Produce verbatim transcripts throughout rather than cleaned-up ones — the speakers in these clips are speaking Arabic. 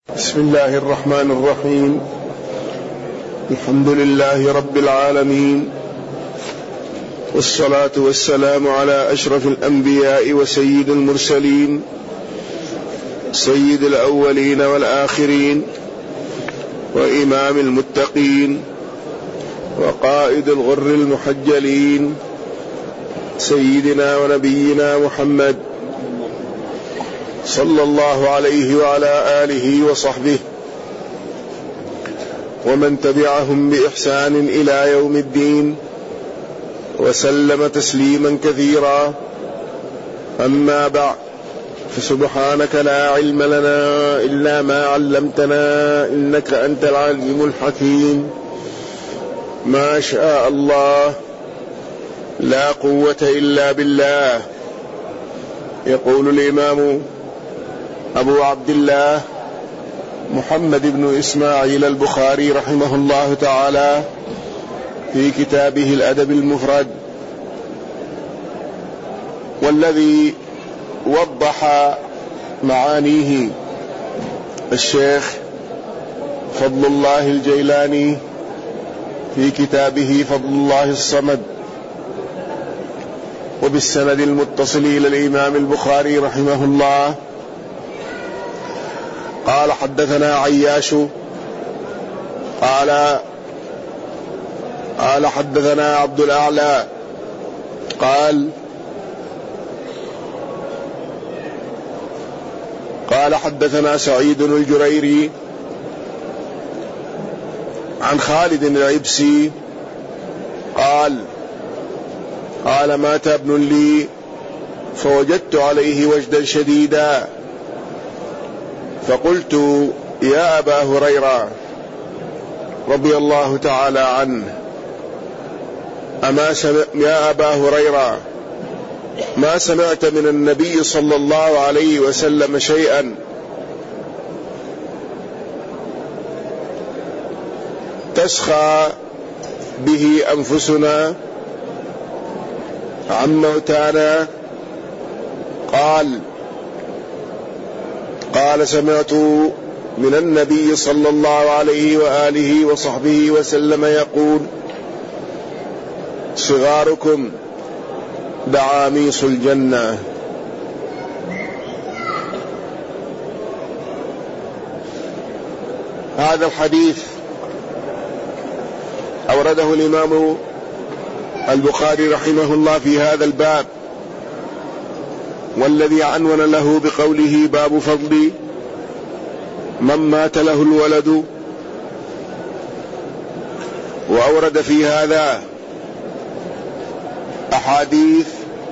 بسم الله الرحمن الرحيم. الحمد لله رب العالمين، والصلاة والسلام على أشرف الأنبياء وسيد المرسلين، سيد الأولين والآخرين، وإمام المتقين، وقائد الغر المحجلين، سيدنا ونبينا محمد صلى الله عليه وعلى آله وصحبه ومن تبعهم بإحسان إلى يوم الدين، وسلم تسليما كثيرا. أما بعد، فسبحانك لا علم لنا إلا ما علمتنا إنك أنت العليم الحكيم. ما شاء الله، لا قوة إلا بالله. يقول الإمام أبو عبد الله محمد بن إسماعيل البخاري رحمه الله تعالى في كتابه الأدب المفرد، والذي وضح معانيه الشيخ فضل الله الجيلاني في كتابه فضل الله الصمد، وبالسند المتصل إلى الإمام البخاري رحمه الله قال: حدثنا عياش قال قال حدثنا عبد الأعلى قال قال حدثنا سعيد الجريري عن خالد العبسي قال قال مات ابن لي فوجدت عليه وجدا شديدا، فقلت: يا أبا هريرة رضي الله تعالى عنه، أما سمع يا أبا هريرة ما سمعت من النبي صلى الله عليه وسلم شيئا تسخى به أنفسنا عن موتانا؟ قال قال سمعت من النبي صلى الله عليه وآله وصحبه وسلم يقول: صغاركم دعاميص الجنة. هذا الحديث أورده الإمام البخاري رحمه الله في هذا الباب، والذي عنون له بقوله: باب فضل من مات له الولد. وأورد في هذا أحاديث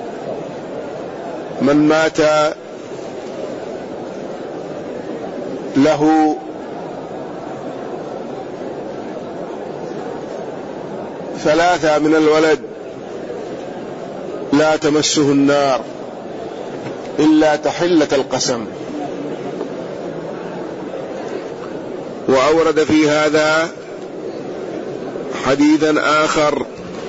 من مات له ثلاثة من الولد لا تمسه النار إلا تحلة القسم. وأورد في هذا حديثا آخر،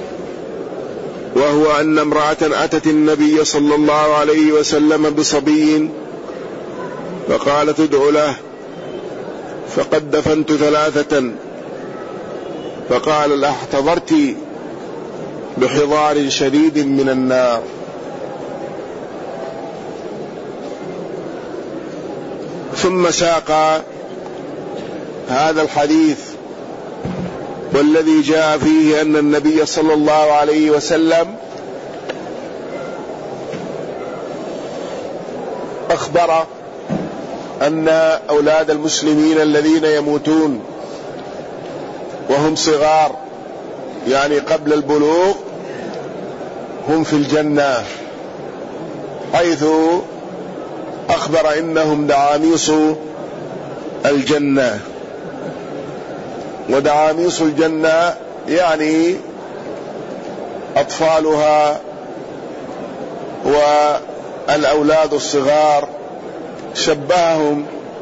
وهو أن امرأة أتت النبي صلى الله عليه وسلم بصبي فقالت: ادع له، فقد دفنت ثلاثة. فقال: احتضرت بحضار شديد من النار. ثم ساق هذا الحديث والذي جاء فيه أن النبي صلى الله عليه وسلم أخبر أن أولاد المسلمين الذين يموتون وهم صغار، يعني قبل البلوغ، هم في الجنة، حيث أخبر إنهم دعاميص الجنة. ودعاميص الجنة يعني أطفالها والأولاد الصغار، شبههم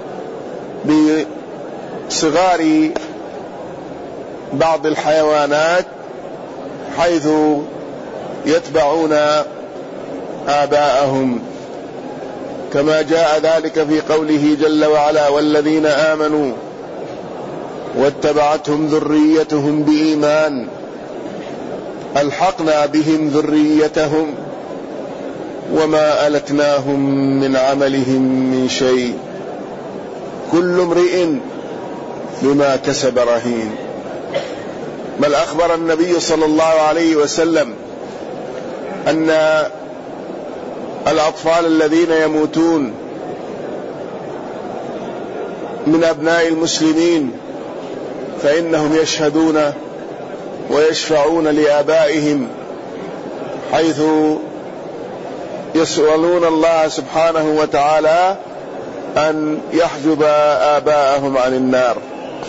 بصغار بعض الحيوانات حيث يتبعون آباءهم كما جاء ذلك في قوله جل وعلا: والذين آمنوا واتبعتهم ذريتهم بإيمان ألحقنا بهم ذريتهم وما ألتناهم من عملهم من شيء كل امرئ بما كسب رهين. بل أخبر النبي صلى الله عليه وسلم أن الأطفال الذين يموتون من أبناء المسلمين فإنهم يشهدون ويشفعون لآبائهم، حيث يسألون الله سبحانه وتعالى أن يحجب آباءهم عن النار.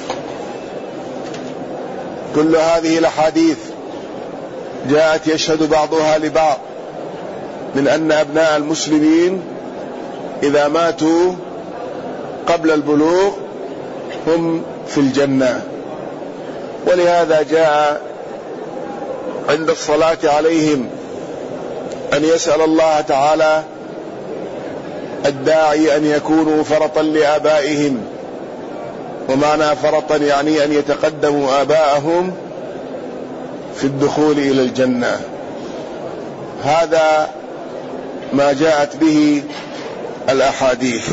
كل هذه الأحاديث جاءت يشهد بعضها لبعض من أن أبناء المسلمين إذا ماتوا قبل البلوغ هم في الجنة. ولهذا جاء عند الصلاة عليهم أن يسأل الله تعالى الداعي أن يكونوا فرطا لآبائهم، ومعنى فرطا يعني أن يتقدموا آباءهم في الدخول إلى الجنة. هذا ما جاءت به الأحاديث.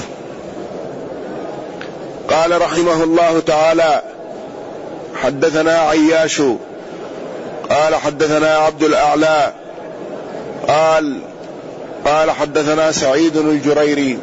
قال رحمه الله تعالى: حدثنا عياش قال حدثنا عبد الأعلى قال قال حدثنا سعيد الجريري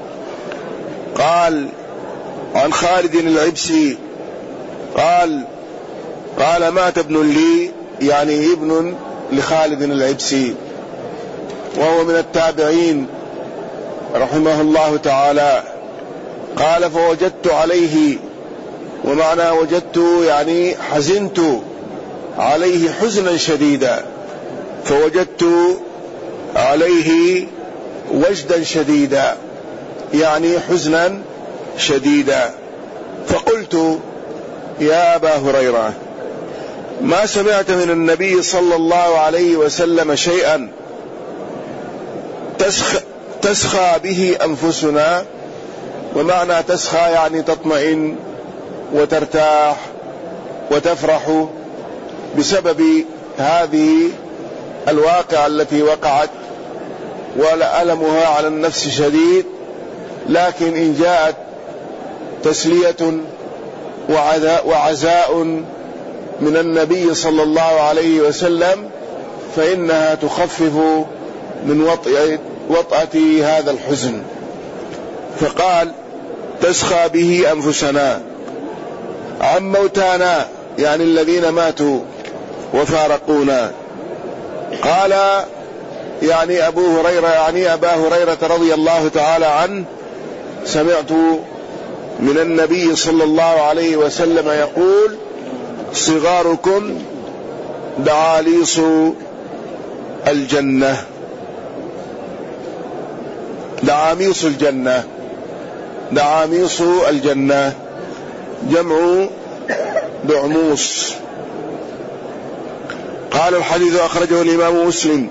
قال عن خالد العبسي قال قال مات ابن لي، يعني ابن لخالد العبسي، وهو من التابعين رحمه الله تعالى. قال فوجدت عليه، ومعنى وجدت يعني حزنت عليه حزنا شديدا، فوجدت عليه وجدا شديدا يعني حزنا شديدا. فقلت: يا أبا هريرة، ما سمعت من النبي صلى الله عليه وسلم شيئا تسخ تسخى به أنفسنا؟ ومعنى تسخى يعني تطمئن وترتاح وتفرح بسبب هذه الواقعة التي وقعت وألمها على النفس شديد، لكن إن جاءت تسلية وعزاء من النبي صلى الله عليه وسلم فإنها تخفف من وطأة, وطأة هذا الحزن. فقال: تسخى به أنفسنا عن موتانا، يعني الذين ماتوا وفارقونا. قال يعني أبو هريرة، يعني أبا هريرة رضي الله تعالى عنه: سمعت من النبي صلى الله عليه وسلم يقول: صغاركم دعاليص الجنة، دعاميص الجنة، دعاميص الجنة جمع دعموس. قال: الحديث أخرجه الإمام مسلم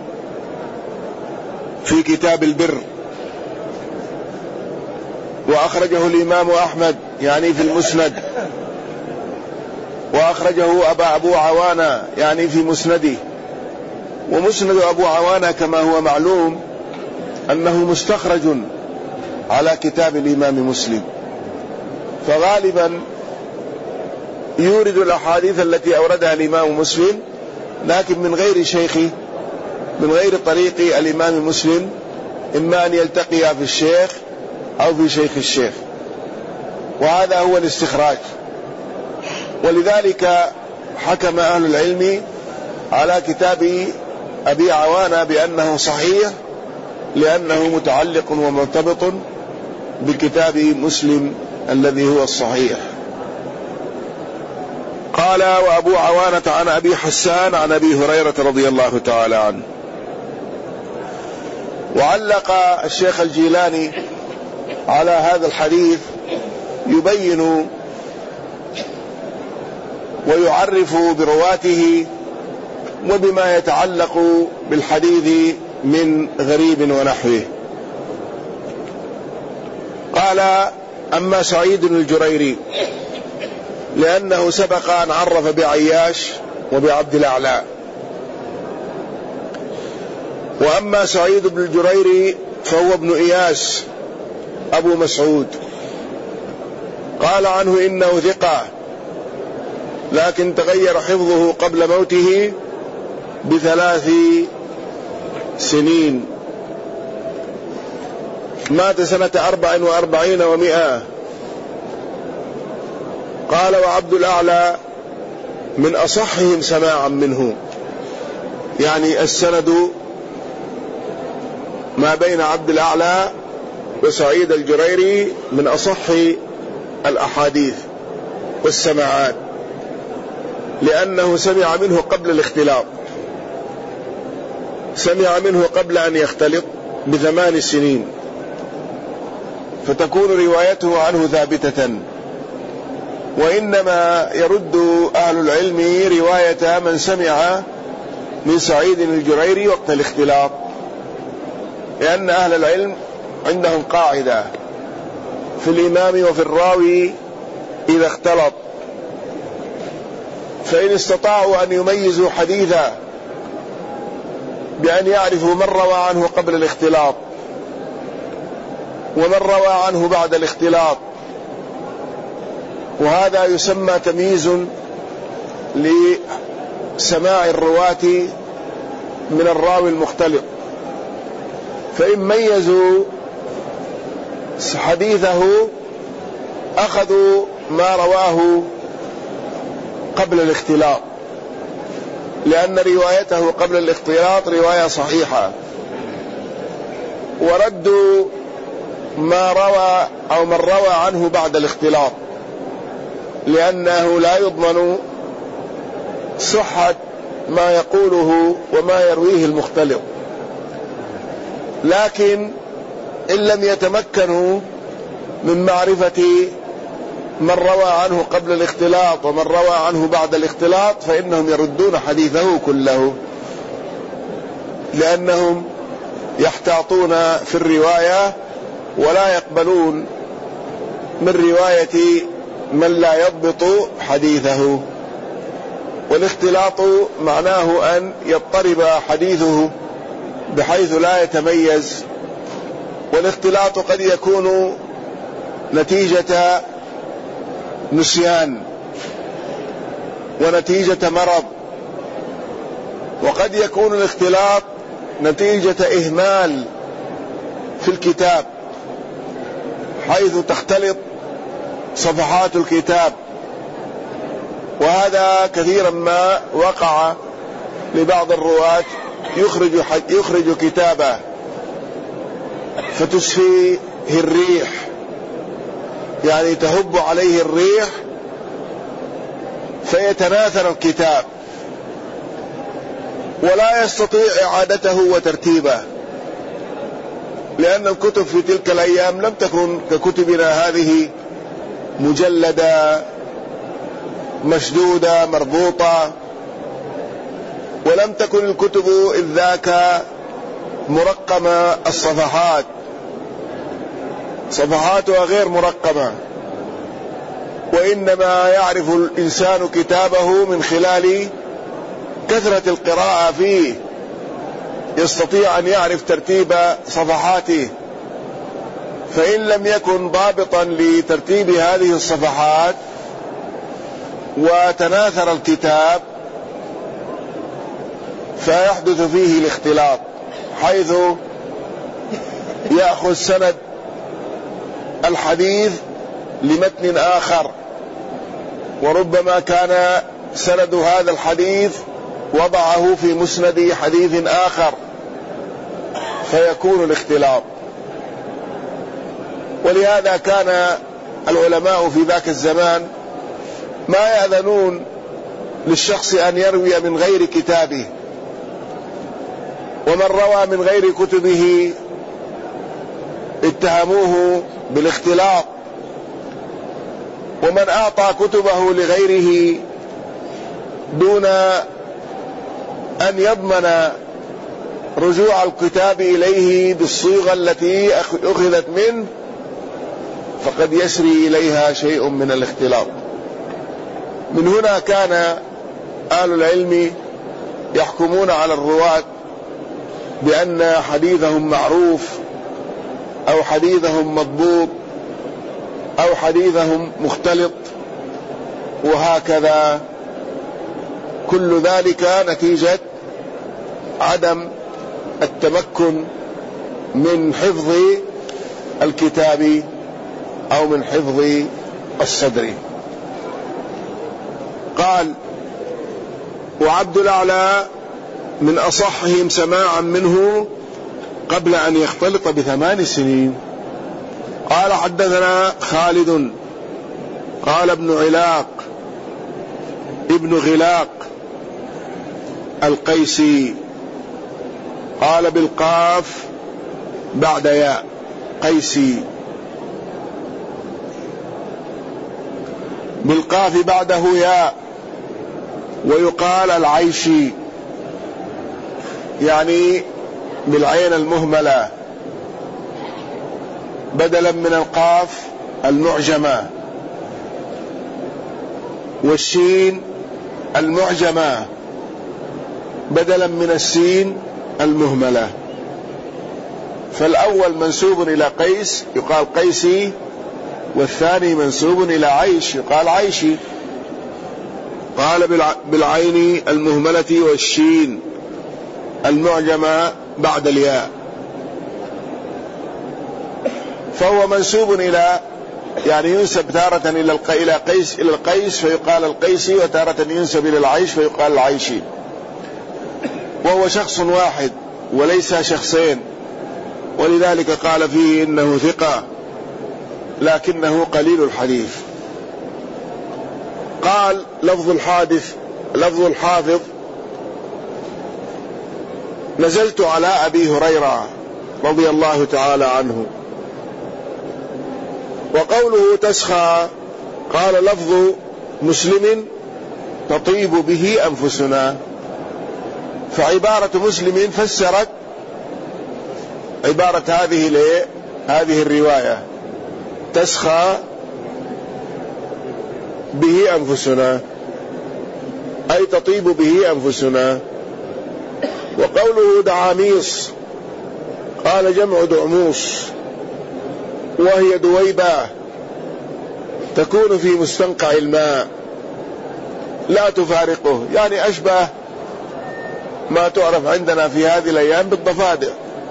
في كتاب البر، وأخرجه الإمام أحمد يعني في المسند، وأخرجه أبا أبو عوانة يعني في مسنده. ومسند أبو عوانة كما هو معلوم أنه مستخرج على كتاب الإمام مسلم، فغالبا يورد الأحاديث التي أوردها الإمام مسلم لكن من غير شيخه، من غير طريق الإمام مسلم، إما أن يلتقي في الشيخ أو في شيخ الشيخ، وهذا هو الاستخراج. ولذلك حكم أهل العلم على كتاب أبي عوانة بأنه صحيح، لأنه متعلق ومرتبط بكتاب مسلم الذي هو الصحيح. قال: وأبو عوانة عن أبي حسان عن أبي هريرة رضي الله تعالى عنه. وعلق الشيخ الجيلاني على هذا الحديث يبين ويعرف برواته وبما يتعلق بالحديث من غريب ونحوه. قال: أما سعيد الجريري لأنه سبق أن عرف بعياش وبعبد الأعلى. وأما سعيد بن الجريري فهو ابن إياس أبو مسعود، قال عنه إنه ثقة، لكن تغير حفظه قبل موته بثلاث سنين، مات سنة أربع وأربعين ومئة. قال: وعبد الأعلى من أصحهم سماعا منه، يعني السند ما بين عبد الأعلى وسعيد الجريري من أصح الأحاديث والسماعات، لأنه سمع منه قبل الاختلاط، سمع منه قبل أن يختلط بثمان سنين، فتكون روايته عنه ثابتة. وإنما يرد أهل العلم رواية من سمع من سعيد الجريري وقت الاختلاط، لأن أهل العلم عندهم قاعدة في الإمام وفي الراوي إذا اختلط، فإن استطاعوا أن يميزوا حديثا بأن يعرفوا من روى عنه قبل الاختلاط ومن روى عنه بعد الاختلاط، وهذا يسمى تمييز لسماع الرواة من الراوي المختلط. فإن ميزوا حديثه أخذوا ما رواه قبل الاختلاط، لأن روايته قبل الاختلاط رواية صحيحة، وردوا ما روى أو من روى عنه بعد الاختلاط، لأنه لا يضمن صحة ما يقوله وما يرويه المختلط. لكن إن لم يتمكنوا من معرفة من روى عنه قبل الاختلاط ومن روى عنه بعد الاختلاط فإنهم يردون حديثه كله، لأنهم يحتاطون في الرواية ولا يقبلون من رواية من لا يضبط حديثه. والاختلاط معناه أن يضطرب حديثه بحيث لا يتميز، والاختلاط قد يكون نتيجة نسيان ونتيجة مرض، وقد يكون الاختلاط نتيجة إهمال في الكتاب حيث تختلط صفحات الكتاب، وهذا كثيرا ما وقع لبعض الرواة يخرج, يخرج كتابه فتسفيه الريح، يعني تهب عليه الريح فيتناثر الكتاب ولا يستطيع إعادته وترتيبه، لأن الكتب في تلك الأيام لم تكن ككتبنا هذه مجلدة مشدودة مربوطة، ولم تكن الكتب إذ ذاك مرقمة الصفحات، صفحاتها غير مرقمة، وإنما يعرف الإنسان كتابه من خلال كثرة القراءة فيه، يستطيع أن يعرف ترتيب صفحاته. فإن لم يكن ضابطا لترتيب هذه الصفحات وتناثر الكتاب فيحدث فيه الاختلاط، حيث يأخذ سند الحديث لمتن آخر، وربما كان سند هذا الحديث وضعه في مسند حديث آخر فيكون الاختلاط. ولهذا كان العلماء في ذاك الزمان ما يأذنون للشخص أن يروي من غير كتابه، ومن روى من غير كتبه اتهموه بالاختلاط، ومن أعطى كتبه لغيره دون أن يضمن رجوع الكتاب إليه بالصيغة التي أخذت منه فقد يسري إليها شيء من الاختلاط. من هنا كان أهل العلم يحكمون على الرواة بأن حديثهم معروف أو حديثهم مضبوط أو حديثهم مختلط، وهكذا كل ذلك نتيجة عدم التمكن من حفظ الكتاب أو من حفظ الصدر. قال: وعبد الأعلى من أصحهم سماعا منه قبل أن يختلط بثمان سنين. قال: حدثنا خالد قال ابن علاق ابن غلاق القيسي قال بالقاف بعد ياء قيسي، بالقاف بعده ياء، ويقال العيشي يعني بالعين المهملة بدلا من القاف المعجمة، والشين المعجمة بدلا من السين المهملة. فالأول منسوب إلى قيس يقال قيسي، والثاني منسوب إلى عيش يقال عيشي. قال بالعين المهملة والشين المعجمة بعد الياء، فهو منسوب إلى يعني ينسب تارة إلى إلى قيس إلى القيس فيقال القيسي، وتارة ينسب إلى العيش فيقال العيشي، وهو شخص واحد وليس شخصين، ولذلك قال فيه إنه ثقة لكنه قليل الحديث. قال لفظ الحادث لفظ الحافظ: نزلت على أبي هريرة رضي الله تعالى عنه. وقوله تسخى قال لفظ مسلم: تطيب به أنفسنا. فعبارة مسلم فسرت عبارة هذه ليه هذه الرواية: تسخى به أنفسنا أي تطيب به أنفسنا. وقوله دعاميص قال جمع دعموس، وهي دويبة تكون في مستنقع الماء لا تفارقه، يعني أشبه ما تعرف عندنا في هذه الأيام بالضفادع.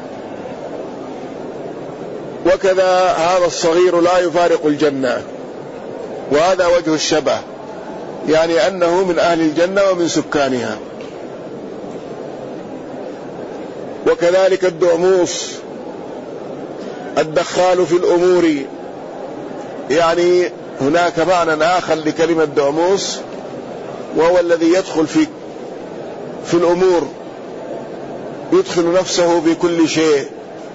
وكذا هذا الصغير لا يفارق الجنة، وهذا وجه الشبه، يعني أنه من أهل الجنة ومن سكانها. وكذلك الدعموس الدخال في الأمور، يعني هناك معنى آخر لكلمة دعموس، وهو الذي يدخل في في الأمور، يدخل نفسه في كل شيء.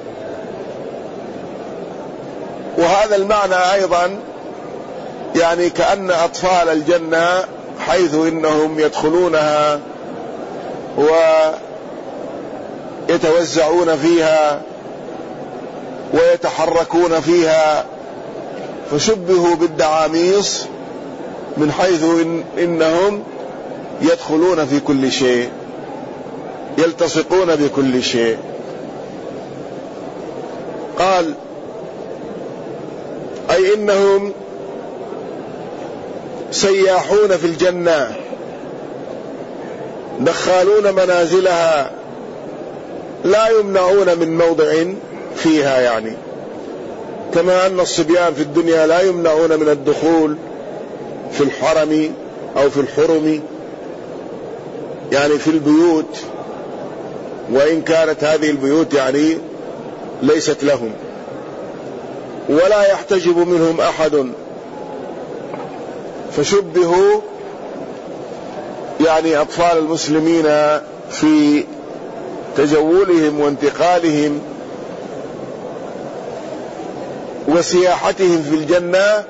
وهذا المعنى أيضا يعني كأن أطفال الجنة حيث إنهم يدخلونها ويتوزعون فيها ويتحركون فيها، فشبهوا بالدعاميص من حيث إن إنهم يدخلون في كل شيء، يلتصقون بكل شيء. قال أي إنهم سياحون في الجنة دخالون منازلها لا يمنعون من موضع فيها، يعني كما أن الصبيان في الدنيا لا يمنعون من الدخول في الحرم أو في الحرم، يعني في البيوت، وإن كانت هذه البيوت يعني ليست لهم، ولا يحتجب منهم أحد. فشبهوا يعني أطفال المسلمين في تجولهم وانتقالهم وسياحتهم في الجنة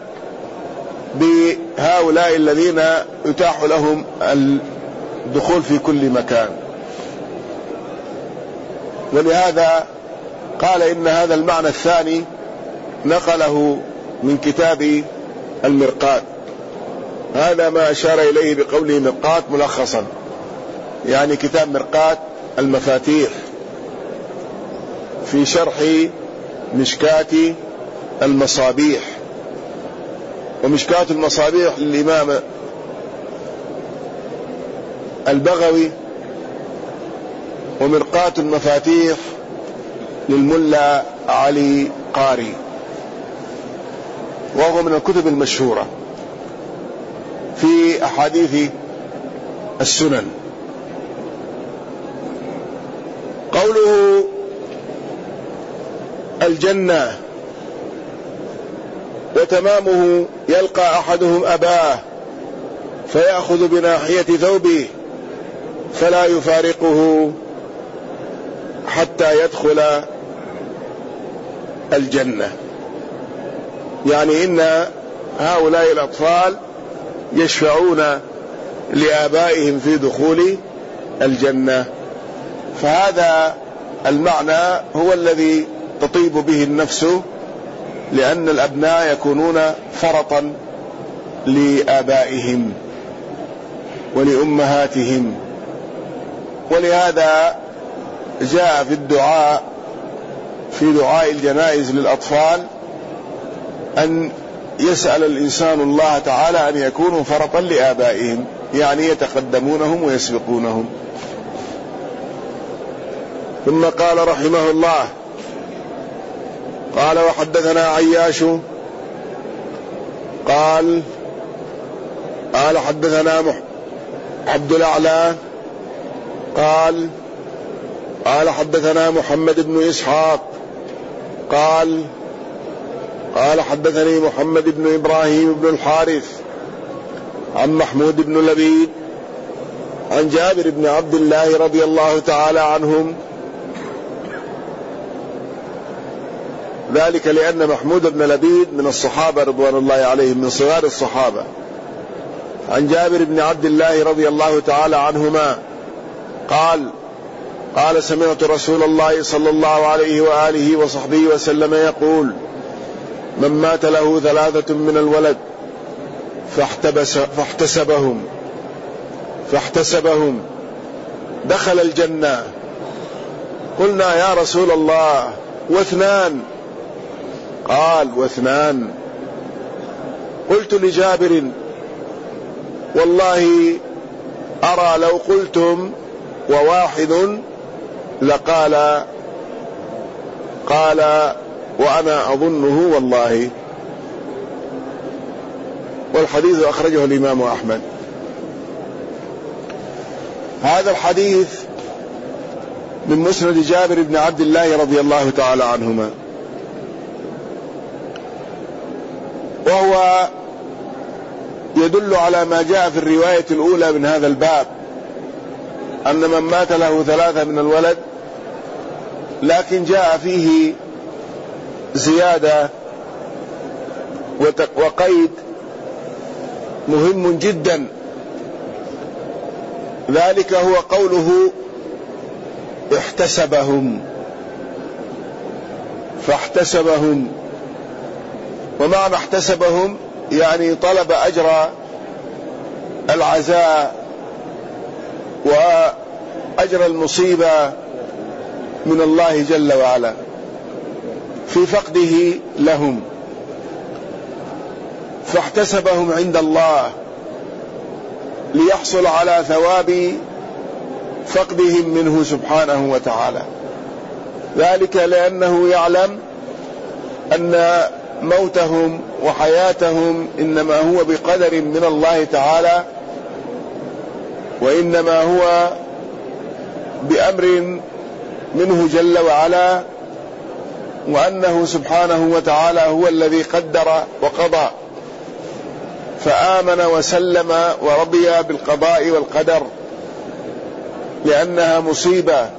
بهؤلاء الذين يتاح لهم الدخول في كل مكان. ولهذا قال إن هذا المعنى الثاني نقله من كتاب المرقات. هذا ما أشار إليه بقوله مرقات ملخصا، يعني كتاب مرقات المفاتيح في شرح مشكاة المصابيح. ومشكاة المصابيح للإمام البغوي، ومرقاة المفاتيح للملا علي قاري، وهو من الكتب المشهورة في أحاديث السنن. قوله الجنة وتمامه يلقى أحدهم أباه فيأخذ بناحية ثوبه فلا يفارقه حتى يدخل الجنة. يعني إن هؤلاء الأطفال يشفعون لآبائهم في دخول الجنة. فهذا المعنى هو الذي تطيب به النفس، لأن الأبناء يكونون فرطا لآبائهم ولأمهاتهم. ولهذا جاء في الدعاء في دعاء الجنائز للأطفال أن يسأل الإنسان الله تعالى أن يكونوا فرطا لآبائهم، يعني يتقدمونهم ويسبقونهم. ثم قال رحمه الله: قال وحدثنا عياش قال قال حدثنا عبد الأعلى قال قال حدثنا محمد بن إسحاق قال قال حدثني محمد بن إبراهيم بن الحارث عن محمود بن لبيد عن جابر بن عبد الله رضي الله تعالى عنهم، ذلك لأن محمود بن لبيد من الصحابة رضوان الله عليهم، من صغار الصحابة. عن جابر بن عبد الله رضي الله تعالى عنهما قال قال سمعت رسول الله صلى الله عليه وآله وصحبه وسلم يقول: من مات له ثلاثة من الولد فاحتبس فاحتسبهم فاحتسبهم دخل الجنة. قلنا يا رسول الله واثنان؟ قال: واثنان. قلت لجابر: والله أرى لو قلتم وواحد لقال قال وأنا أظنه والله. والحديث أخرجه الإمام أحمد. هذا الحديث من مسند جابر بن عبد الله رضي الله تعالى عنهما، وهو يدل على ما جاء في الرواية الأولى من هذا الباب، أن من مات له ثلاثة من الولد، لكن جاء فيه زيادة وقيد مهم جدا، ذلك هو قوله احتسبهم فاحتسبهم. ومعنى احتسبهم يعني طلب أجر العزاء وأجر المصيبة من الله جل وعلا في فقده لهم، فاحتسبهم عند الله ليحصل على ثواب فقدهم منه سبحانه وتعالى، ذلك لأنه يعلم أن موتهم وحياتهم إنما هو بقدر من الله تعالى، وإنما هو بأمر منه جل وعلا، وأنه سبحانه وتعالى هو الذي قدر وقضى، فآمن وسلم ورضي بالقضاء والقدر، لأنها مصيبة،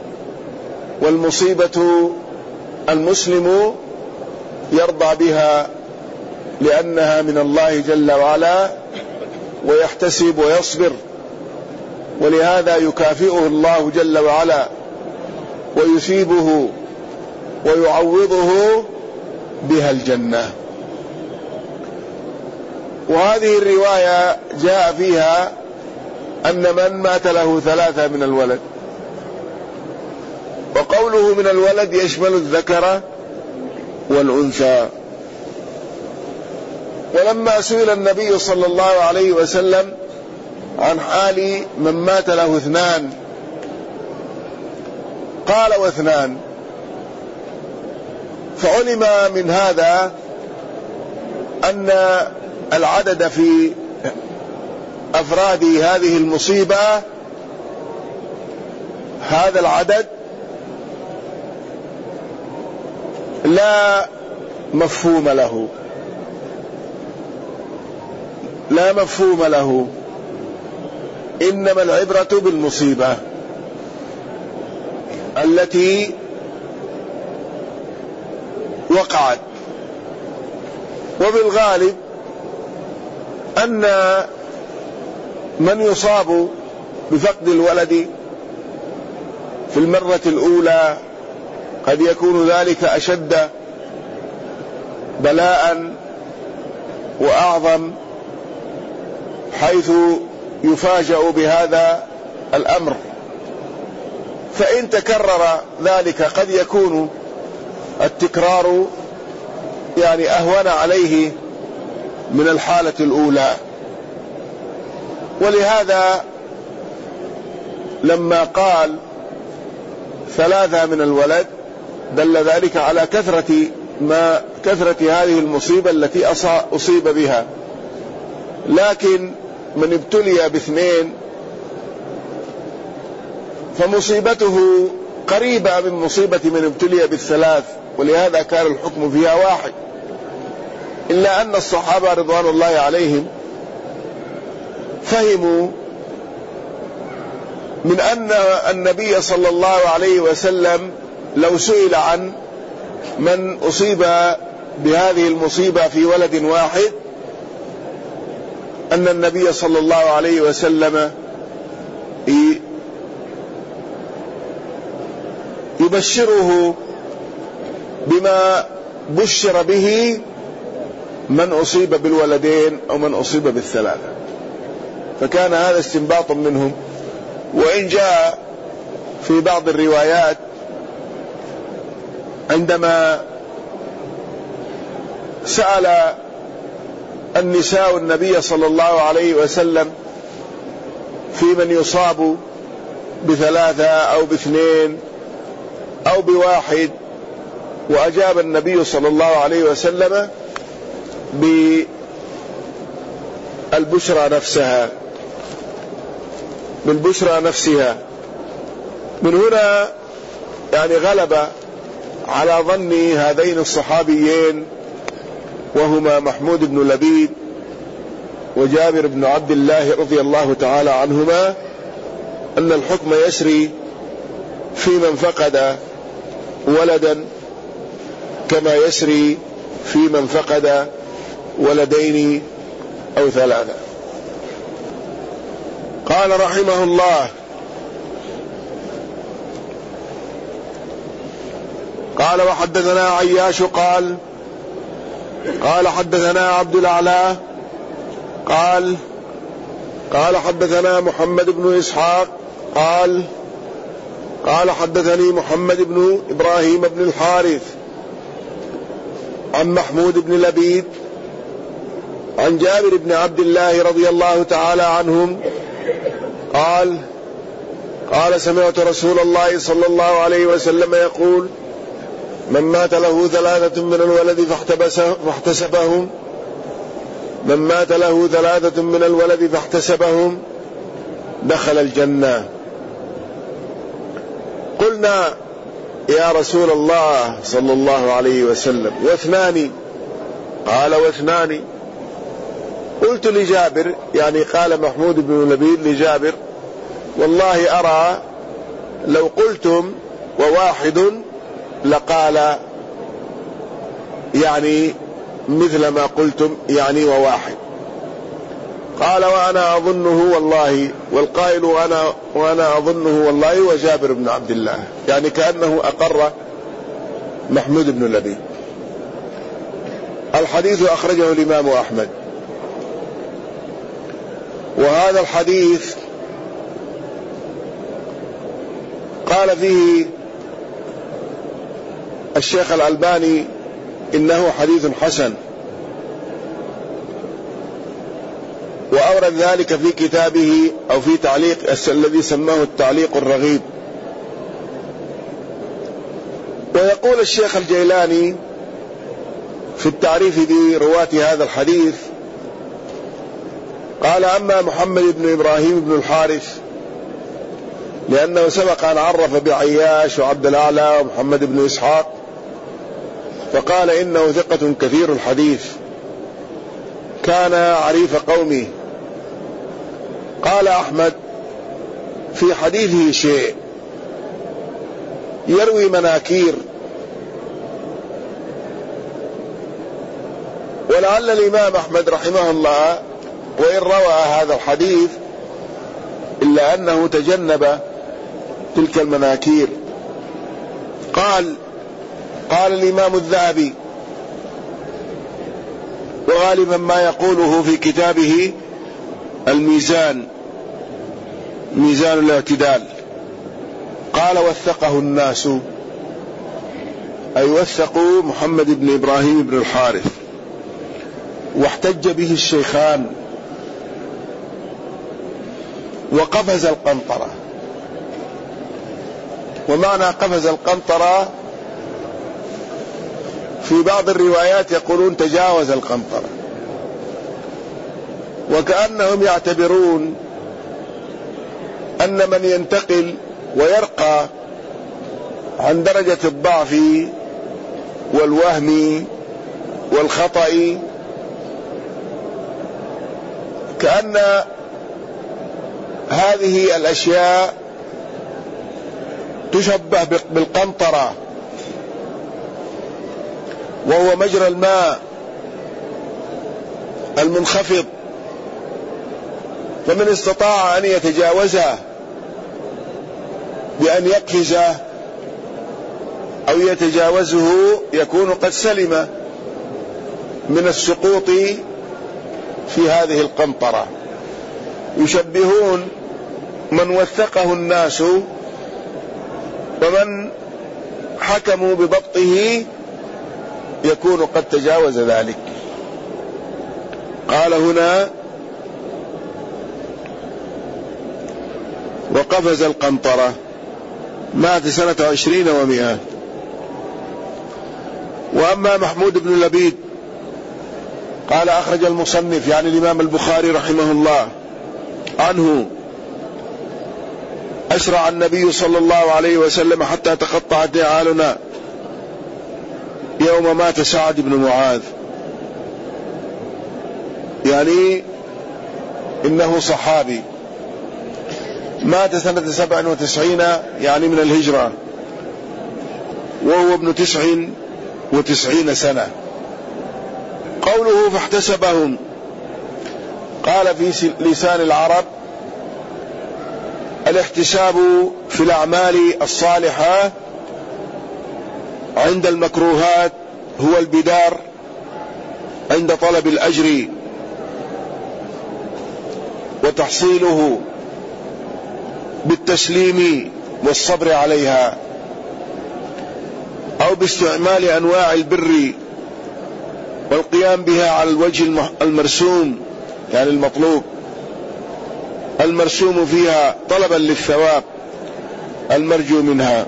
والمصيبة المسلم يرضى بها لأنها من الله جل وعلا ويحتسب ويصبر، ولهذا يكافئه الله جل وعلا ويثيبه ويعوضه بها الجنة. وهذه الرواية جاء فيها أن من مات له ثلاثة من الولد، وقوله من الولد يشمل الذكر والأنثى. ولما سئل النبي صلى الله عليه وسلم عن حال من مات له اثنان قال واثنان، فعلم من هذا أن العدد في أفراد هذه المصيبة هذا العدد لا مفهوم له لا مفهوم له إنما العبرة بالمصيبة التي وقعت. وبالغالب أن من يصاب بفقد الولد في المرة الأولى قد يكون ذلك أشد بلاء وأعظم، حيث يفاجأ بهذا الأمر. فإن تكرر ذلك قد يكون التكرار يعني أهون عليه من الحالة الأولى. ولهذا لما قال ثلاثة من الولد دل ذلك على كثرة ما كثرة هذه المصيبة التي أصيب بها. لكن من ابتلي باثنين فمصيبته قريبة من مصيبة من ابتلي بالثلاث، ولهذا كان الحكم فيها واحد. إلا أن الصحابة رضوان الله عليهم فهموا من أن النبي صلى الله عليه وسلم لو سئل عن من أصيب بهذه المصيبة في ولد واحد أن النبي صلى الله عليه وسلم يبشره بما بشر به من أصيب بالولدين أو من أصيب بالثلاثة. فكان هذا استنباط منهم. وإن جاء في بعض الروايات عندما سأل النساء النبي صلى الله عليه وسلم في من يصاب بثلاثة أو باثنين أو بواحد، وأجاب النبي صلى الله عليه وسلم بالبشرى نفسها بالبشرى نفسها. من هنا يعني غلب على ظني هذين الصحابيين وهما محمود بن لبيد وجابر بن عبد الله رضي الله تعالى عنهما أن الحكم يسري في من فقد ولدا كما يسري في من فقد ولدين أو ثلاثة. قال رحمه الله: قال وحدثنا عياش قال قال حدثنا عبد الأعلى قال قال حدثنا محمد بن إسحاق قال قال حدثني محمد بن إبراهيم بن الحارث عن محمود بن لبيد عن جابر بن عبد الله رضي الله تعالى عنهم قال قال سمعت رسول الله صلى الله عليه وسلم يقول: من مات له ثلاثة من الولد فاحتسبهم من مات له ثلاثة من الولد فاحتسبهم دخل الجنة. قلنا: يا رسول الله صلى الله عليه وسلم واثنان؟ قال: واثنان. قلت لجابر، يعني قال محمود بن لبيد لجابر: والله أرى لو قلتم وواحد لقال يعني مثل ما قلتم يعني وواحد. قال: وأنا أظنه والله، والقائل وأنا, وأنا أظنه والله وجابر بن عبد الله، يعني كأنه أقر محمود بن لبيد. الحديث أخرجه الإمام أحمد. وهذا الحديث قال فيه الشيخ الألباني إنه حديث حسن، وأورد ذلك في كتابه أو في تعليق الذي سماه التعليق الرغيب. ويقول الشيخ الجيلاني في التعريف برواة هذا الحديث، قال: أما محمد بن إبراهيم بن الحارث لأنه سبق أن عرف بعياش وعبد الأعلى ومحمد بن إسحاق، فقال إنه ثقة كثير الحديث، كان عريف قومه. قال أحمد: في حديثه شيء، يروي مناكير، ولعل الإمام أحمد رحمه الله وإن روى هذا الحديث إلا أنه تجنب تلك المناكير. قال قال الإمام الذهبي، وغالبا ما يقوله في كتابه الميزان، ميزان الاعتدال، قال: وثقه الناس، أي وثقوا محمد بن إبراهيم بن الحارث، واحتج به الشيخان، وقفز القنطرة. ومعنى قفز القنطرة في بعض الروايات يقولون تجاوز القنطرة، وكأنهم يعتبرون أن من ينتقل ويرقى عن درجة الضعف والوهم والخطأ، كأن هذه الأشياء تشبه بالقنطرة، وهو مجرى الماء المنخفض، فمن استطاع أن يتجاوزه بأن يقفزه أو يتجاوزه يكون قد سلم من السقوط في هذه القنطرة. يشبهون من وثقه الناس ومن حكموا بضبطه يكون قد تجاوز ذلك. قال هنا: وقفز القنطرة، مات سنة عشرين ومئة. وأما محمود بن لبيد قال: أخرج المصنف يعني الإمام البخاري رحمه الله عنه: أسرع النبي صلى الله عليه وسلم حتى تقطعت نعالنا يوم مات سعد بن معاذ، يعني إنه صحابي، مات سنة سبع وتسعين يعني من الهجرة، وهو ابن تسع وتسعين سنة. قوله فاحتسبهم، قال في لسان العرب: الاحتساب في الأعمال الصالحة عند المكروهات هو البدار عند طلب الأجر وتحصيله بالتسليم والصبر عليها، أو باستعمال أنواع البر والقيام بها على الوجه المرسوم، يعني المطلوب المرسوم فيها طلبا للثواب المرجو منها.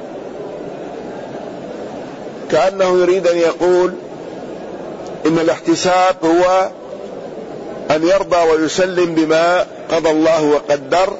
كأنه يريد أن يقول إن الاحتساب هو أن يرضى ويسلم بما قضى الله وقدر،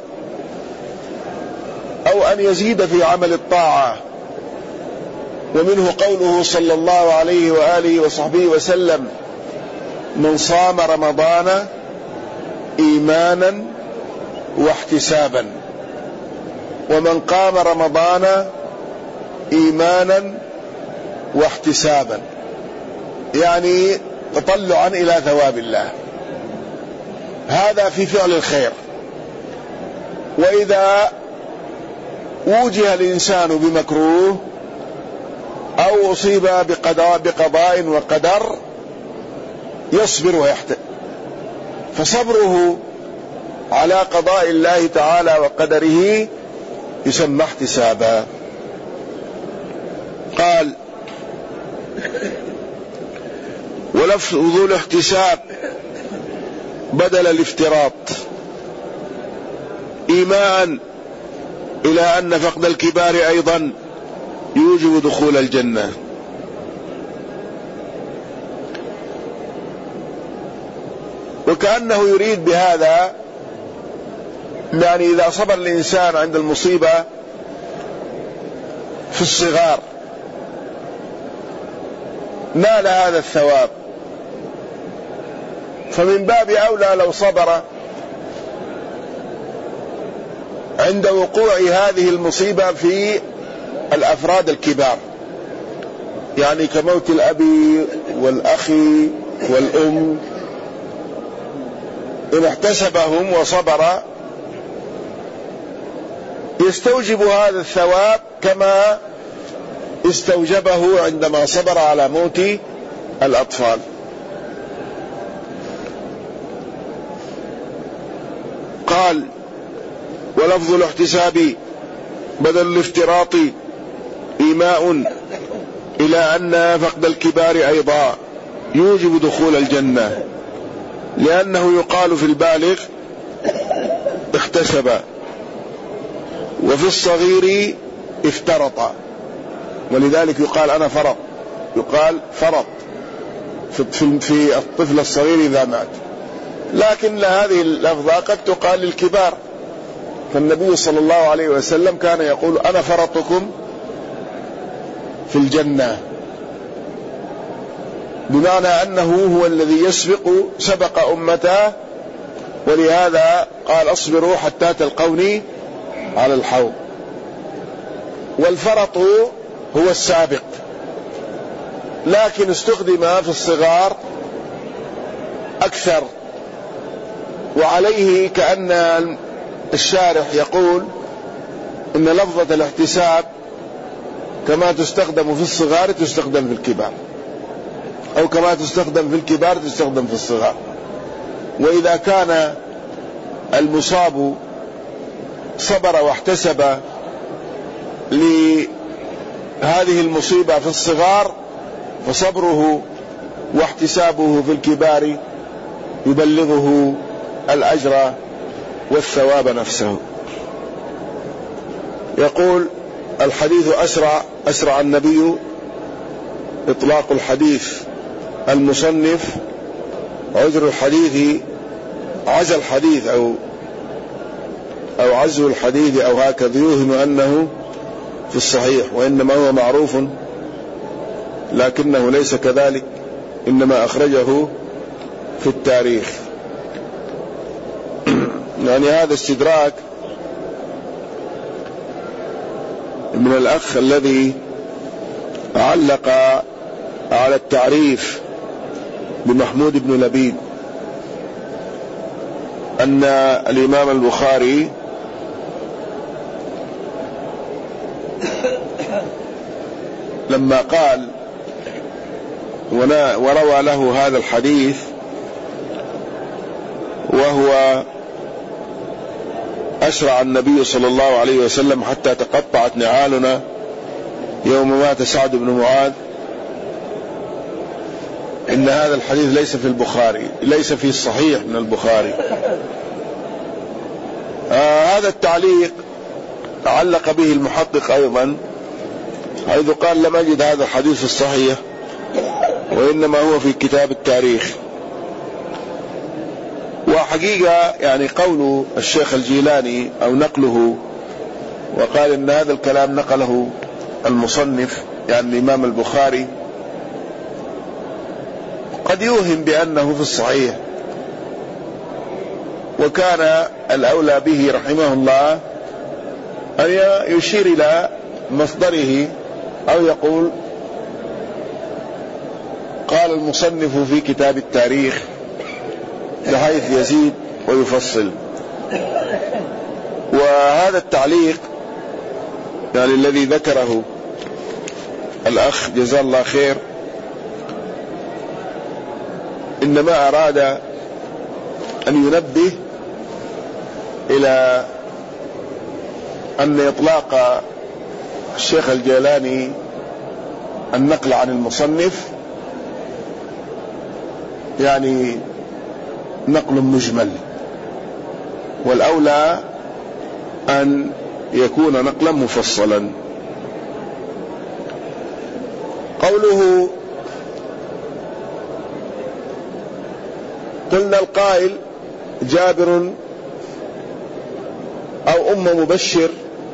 أو أن يزيد في عمل الطاعة. ومنه قوله صلى الله عليه وآله وصحبه وسلم: من صام رمضان إيمانا واحتسابا، ومن قام رمضان إيمانا واحتسابا، يعني تطلعا إلى ثواب الله. هذا في فعل الخير. وإذا وجه الإنسان بمكروه أو أصيب بقضاء, بقضاء وقدر يصبر ويحتسب، فصبره على قضاء الله تعالى وقدره يسمى احتسابا. قال: ولفظ الاحتساب بدل الافتراط إيماء إلى أن فقد الكبار أيضا يوجب دخول الجنة. وكأنه يريد بهذا يعني إذا صبر الإنسان عند المصيبة في الصغار نال هذا الثواب، فمن باب أولى لو صبر عند وقوع هذه المصيبة في الأفراد الكبار، يعني كموت الأب والأخ والأم، إن احتسبهم وصبر يستوجب هذا الثواب كما استوجبه عندما صبر على موت الأطفال. قال: ولفظ الاحتساب بدل الافتراط إيماء إلى أن فقد الكبار أيضا يوجب دخول الجنة، لأنه يقال في البالغ احتسب، وفي الصغير افترط، ولذلك يقال أنا فرط، يقال فرط في الطفل الصغير إذا مات. لكن هذه اللفظة قد تقال للكبار، فالنبي صلى الله عليه وسلم كان يقول: أنا فرطكم في الجنة، بمعنى أنه هو الذي يسبق سبق أمته، ولهذا قال: أصبروا حتى تلقوني على الحوض. والفرط هو السابق، لكن استخدم في الصغار أكثر، وعليه كأن الشارح يقول إن لفظة الاحتساب كما تستخدم في الصغار تستخدم في الكبار، أو كما تستخدم في الكبار تستخدم في الصغار. وإذا كان المصاب صبر واحتسب لهذه المصيبة في الصغار، فصبره واحتسابه في الكبار يبلغه الأجر والثواب نفسه. يقول: الحديث أسرع أسرع النبي إطلاق الحديث، المصنف عذر الحديث عزى الحديث أو أو عزو الحديث أو هكذا، يوهم أنه في الصحيح، وإنما هو معروف لكنه ليس كذلك، إنما أخرجه في التاريخ. يعني هذا استدراك من الأخ الذي علق على التعريف بمحمود بن لبيد أن الإمام البخاري لما قال وروى له هذا الحديث وهو أسرع النبي صلى الله عليه وسلم حتى تقطعت نعالنا يوم مات سعد بن معاذ، إن هذا الحديث ليس في البخاري، ليس في الصحيح من البخاري. آه هذا التعليق علق به المحقق أيضا، حيث قال: لم أجد هذا الحديث في الصحيح، وإنما هو في كتاب التاريخ. وحقيقة يعني قول الشيخ الجيلاني أو نقله، وقال إن هذا الكلام نقله المصنف يعني الإمام البخاري، قد يوهم بأنه في الصحيح، وكان الأولى به رحمه الله أن يشير إلى مصدره، أو يقول: قال المصنف في كتاب التاريخ، بحيث يزيد ويفصل. وهذا التعليق يعني الذي ذكره الأخ جزاه الله خير إنما أراد أن ينبه إلى أن إطلاق الشيخ الجيلاني النقل عن المصنف يعني نقل مجمل، والأولى أن يكون نقلا مفصلا. قوله قلنا القائل جابر أو أم مبشر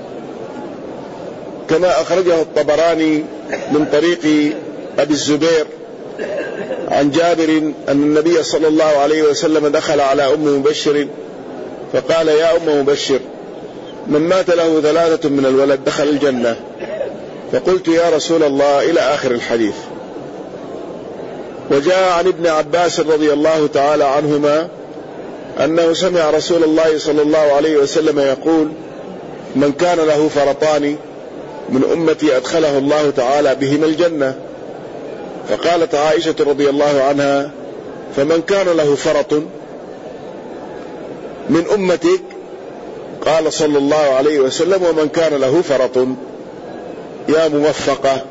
كما أخرجه الطبراني من طريق أبي الزبير عن جابر أن النبي صلى الله عليه وسلم دخل على أم مبشر فقال يا أم مبشر من مات له ثلاثة من الولد دخل الجنة، فقلت يا رسول الله إلى آخر الحديث. وجاء عن ابن عباس رضي الله تعالى عنهما أنه سمع رسول الله صلى الله عليه وسلم يقول من كان له فرطان من أمتي أدخله الله تعالى بهما الجنة. فقالت عائشة رضي الله عنها فمن كان له فرط من أمتك؟ قال صلى الله عليه وسلم ومن كان له فرط. يا موفقة.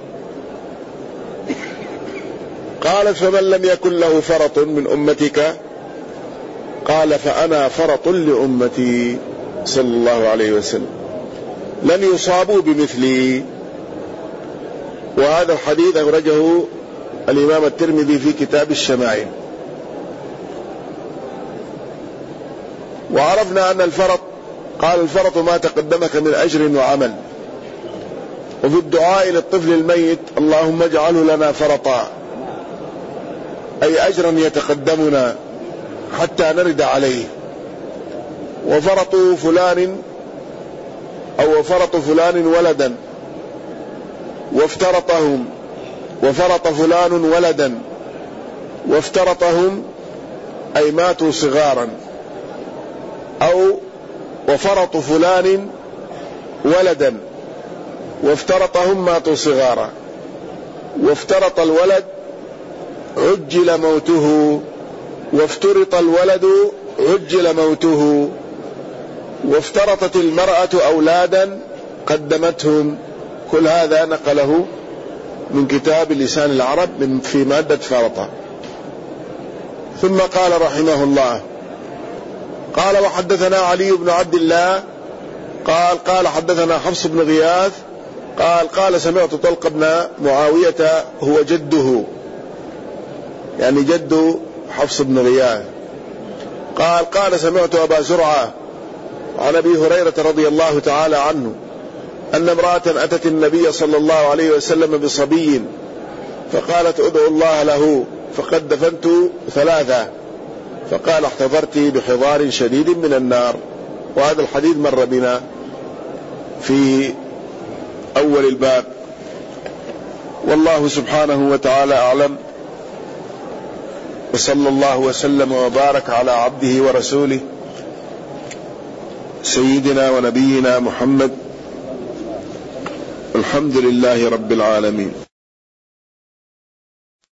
قالت فمن لم يكن له فرط من أمتك؟ قال فأنا فرط لأمتي صلى الله عليه وسلم لن يصابوا بمثلي. وهذا الحديث أخرجه الإمام الترمذي في كتاب الشمائل. وعرفنا أن الفرط قال الفرط ما تقدمك من أجر وعمل. وفي الدعاء للطفل الميت اللهم اجعله لنا فرطا، أي أجرا يتقدمنا حتى نرد عليه. وفرط فلان أو فرط فلان ولدا وافترطهم وفرط فلان ولدا وافترطهم أي ماتوا صغارا، أو وفرط فلان ولدا وافترطهم ماتوا صغارا. وافترط الولد عجل موته، وافترط الولد عجل موته. وافترطت المرأة أولادا قدمتهم. كل هذا نقله من كتاب لسان العرب من في مادة فرطة. ثم قال رحمه الله قال وحدثنا علي بن عبد الله قال قال حدثنا حفص بن غياث قال قال سمعت طلق بن معاوية هو جده، يعني جد حفص بن غياث، قال قال سمعت أبا زرعة عن أبي هريرة رضي الله تعالى عنه أن امرأة أتت النبي صلى الله عليه وسلم بصبي فقالت ادعو الله له فقد دفنت ثلاثة، فقال احتضرت بحضار شديد من النار. وهذا الحديث مر بنا في أول الباب. والله سبحانه وتعالى أعلم، وصلى الله وسلم وبارك على عبده ورسوله سيدنا ونبينا محمد. الحمد لله رب العالمين.